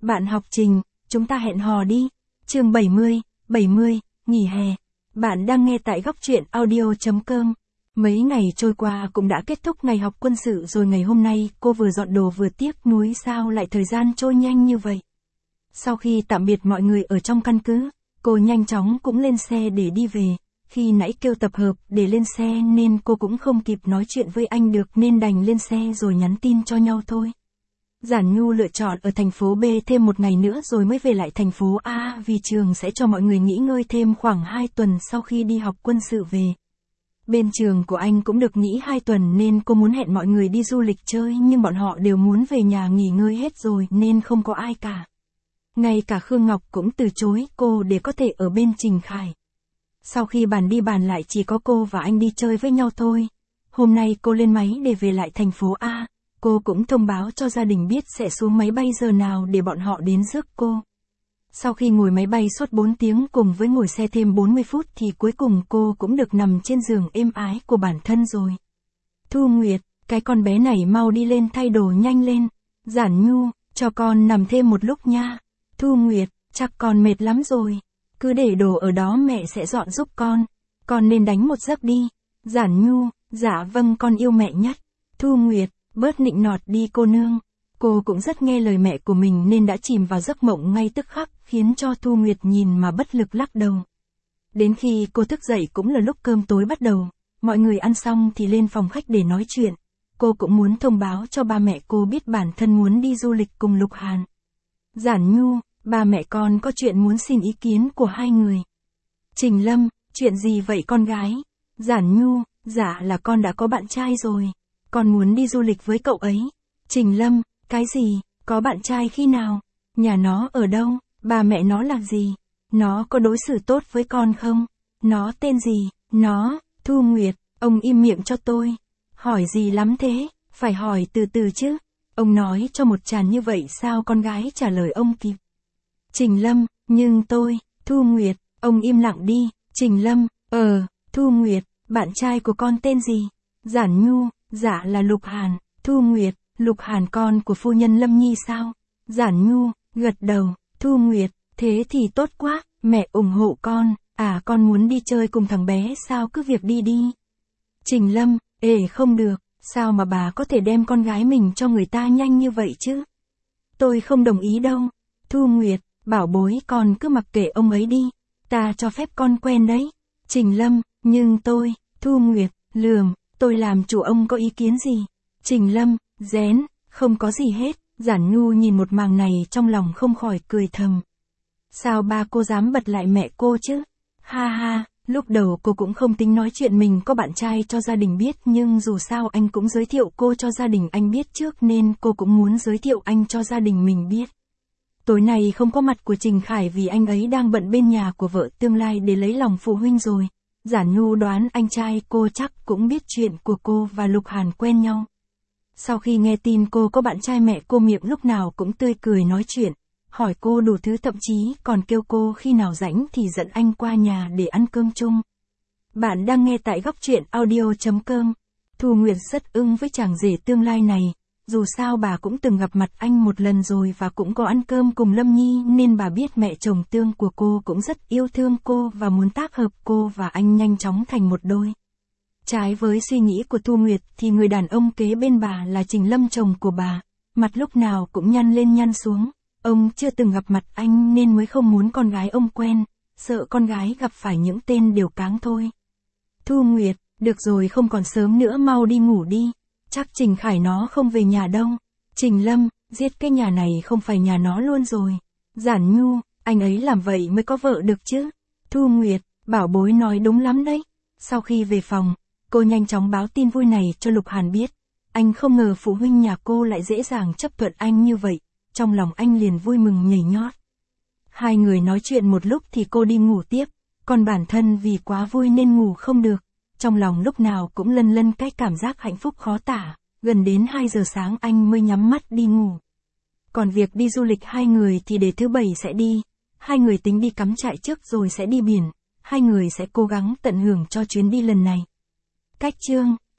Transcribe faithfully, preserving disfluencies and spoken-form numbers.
Bạn học Trình, chúng ta hẹn hò đi. Chương bảy mươi, bảy mươi, nghỉ hè. Bạn đang nghe tại góc truyện audio chấm com. Mấy ngày trôi qua cũng đã kết thúc ngày học quân sự rồi, ngày hôm nay cô vừa dọn đồ vừa tiếc nuối sao lại thời gian trôi nhanh như vậy. Sau khi tạm biệt mọi người ở trong căn cứ, cô nhanh chóng cũng lên xe để đi về. Khi nãy kêu tập hợp để lên xe nên cô cũng không kịp nói chuyện với anh được nên đành lên xe rồi nhắn tin cho nhau thôi. Giản Nhu lựa chọn ở thành phố B thêm một ngày nữa rồi mới về lại thành phố A vì trường sẽ cho mọi người nghỉ ngơi thêm khoảng hai tuần sau khi đi học quân sự về. Bên trường của anh cũng được nghỉ hai tuần nên cô muốn hẹn mọi người đi du lịch chơi nhưng bọn họ đều muốn về nhà nghỉ ngơi hết rồi nên không có ai cả. Ngay cả Khương Ngọc cũng từ chối cô để có thể ở bên Trình Khải. Sau khi bàn đi bàn lại chỉ có cô và anh đi chơi với nhau thôi. Hôm nay cô lên máy để về lại thành phố A. Cô cũng thông báo cho gia đình biết sẽ xuống máy bay giờ nào để bọn họ đến rước cô. Sau khi ngồi máy bay suốt bốn tiếng cùng với ngồi xe thêm bốn mươi phút thì cuối cùng cô cũng được nằm trên giường êm ái của bản thân rồi. Thu Nguyệt, cái con bé này mau đi lên thay đồ nhanh lên. Giản Nhu, cho con nằm thêm một lúc nha. Thu Nguyệt, chắc con mệt lắm rồi. Cứ để đồ ở đó mẹ sẽ dọn giúp con. Con nên đánh một giấc đi. Giản Nhu, dạ vâng con yêu mẹ nhất. Thu Nguyệt, bớt nịnh nọt đi cô nương. Cô cũng rất nghe lời mẹ của mình nên đã chìm vào giấc mộng ngay tức khắc, khiến cho Thu Nguyệt nhìn mà bất lực lắc đầu. Đến khi cô thức dậy cũng là lúc cơm tối bắt đầu, mọi người ăn xong thì lên phòng khách để nói chuyện. Cô cũng muốn thông báo cho ba mẹ cô biết bản thân muốn đi du lịch cùng Lục Hàn. Giản Nhu, ba mẹ con có chuyện muốn xin ý kiến của hai người. Trình Lâm, chuyện gì vậy con gái? Giản Nhu, dạ là con đã có bạn trai rồi. Con muốn đi du lịch với cậu ấy. Trình Lâm, cái gì, có bạn trai khi nào? Nhà nó ở đâu? Ba mẹ nó là gì? Nó có đối xử tốt với con không? Nó tên gì? Nó, Thu Nguyệt, ông im miệng cho tôi. Hỏi gì lắm thế? Phải hỏi từ từ chứ. Ông nói cho một tràng như vậy sao con gái trả lời ông kịp? Trình Lâm, nhưng tôi, Thu Nguyệt, ông im lặng đi. Trình Lâm, ờ, Thu Nguyệt, bạn trai của con tên gì? Giản Nhu, dạ là Lục Hàn. Thu Nguyệt, Lục Hàn con của phu nhân Lâm Nhi sao? Giản Nhu, gật đầu. Thu Nguyệt, thế thì tốt quá, mẹ ủng hộ con. À con muốn đi chơi cùng thằng bé sao, cứ việc đi đi. Trình Lâm, ê không được, sao mà bà có thể đem con gái mình cho người ta nhanh như vậy chứ? Tôi không đồng ý đâu. Thu Nguyệt, bảo bối con cứ mặc kệ ông ấy đi, ta cho phép con quen đấy. Trình Lâm, nhưng tôi, Thu Nguyệt, lườm, tôi làm chủ ông có ý kiến gì? Trình Lâm, rén, không có gì hết. Giản Nhu nhìn một màn này trong lòng không khỏi cười thầm. Sao ba cô dám bật lại mẹ cô chứ? Ha ha, lúc đầu cô cũng không tính nói chuyện mình có bạn trai cho gia đình biết nhưng dù sao anh cũng giới thiệu cô cho gia đình anh biết trước nên cô cũng muốn giới thiệu anh cho gia đình mình biết. Tối nay không có mặt của Trình Khải vì anh ấy đang bận bên nhà của vợ tương lai để lấy lòng phụ huynh rồi. Giản Nhu đoán anh trai cô chắc cũng biết chuyện của cô và Lục Hàn quen nhau. Sau khi nghe tin cô có bạn trai mẹ cô miệng lúc nào cũng tươi cười nói chuyện, hỏi cô đủ thứ, thậm chí còn kêu cô khi nào rảnh thì dẫn anh qua nhà để ăn cơm chung. Bạn đang nghe tại góc truyện audio chấm com. Thu Nguyệt rất ưng với chàng rể tương lai này, dù sao bà cũng từng gặp mặt anh một lần rồi và cũng có ăn cơm cùng Lâm Nhi nên bà biết mẹ chồng tương của cô cũng rất yêu thương cô và muốn tác hợp cô và anh nhanh chóng thành một đôi. Trái với suy nghĩ của Thu Nguyệt thì người đàn ông kế bên bà là Trình Lâm, chồng của bà, mặt lúc nào cũng nhăn lên nhăn xuống. Ông chưa từng gặp mặt anh nên mới không muốn con gái ông quen, sợ con gái gặp phải những tên đều cáng thôi. Thu Nguyệt, được rồi không còn sớm nữa, mau đi ngủ đi. Chắc Trình Khải nó không về nhà đâu. Trình Lâm, giết cái nhà này không phải nhà nó luôn rồi. Giản Nhu, anh ấy làm vậy mới có vợ được chứ. Thu Nguyệt, bảo bối nói đúng lắm đấy. Sau khi về phòng, cô nhanh chóng báo tin vui này cho Lục Hàn biết. Anh không ngờ phụ huynh nhà cô lại dễ dàng chấp thuận anh như vậy. Trong lòng anh liền vui mừng nhảy nhót. Hai người nói chuyện một lúc thì cô đi ngủ tiếp. Còn bản thân vì quá vui nên ngủ không được. Trong lòng lúc nào cũng lân lân cái cảm giác hạnh phúc khó tả. Gần đến hai giờ sáng anh mới nhắm mắt đi ngủ. Còn việc đi du lịch hai người thì để thứ bảy sẽ đi. Hai người tính đi cắm trại trước rồi sẽ đi biển. Hai người sẽ cố gắng tận hưởng cho chuyến đi lần này. Cách chương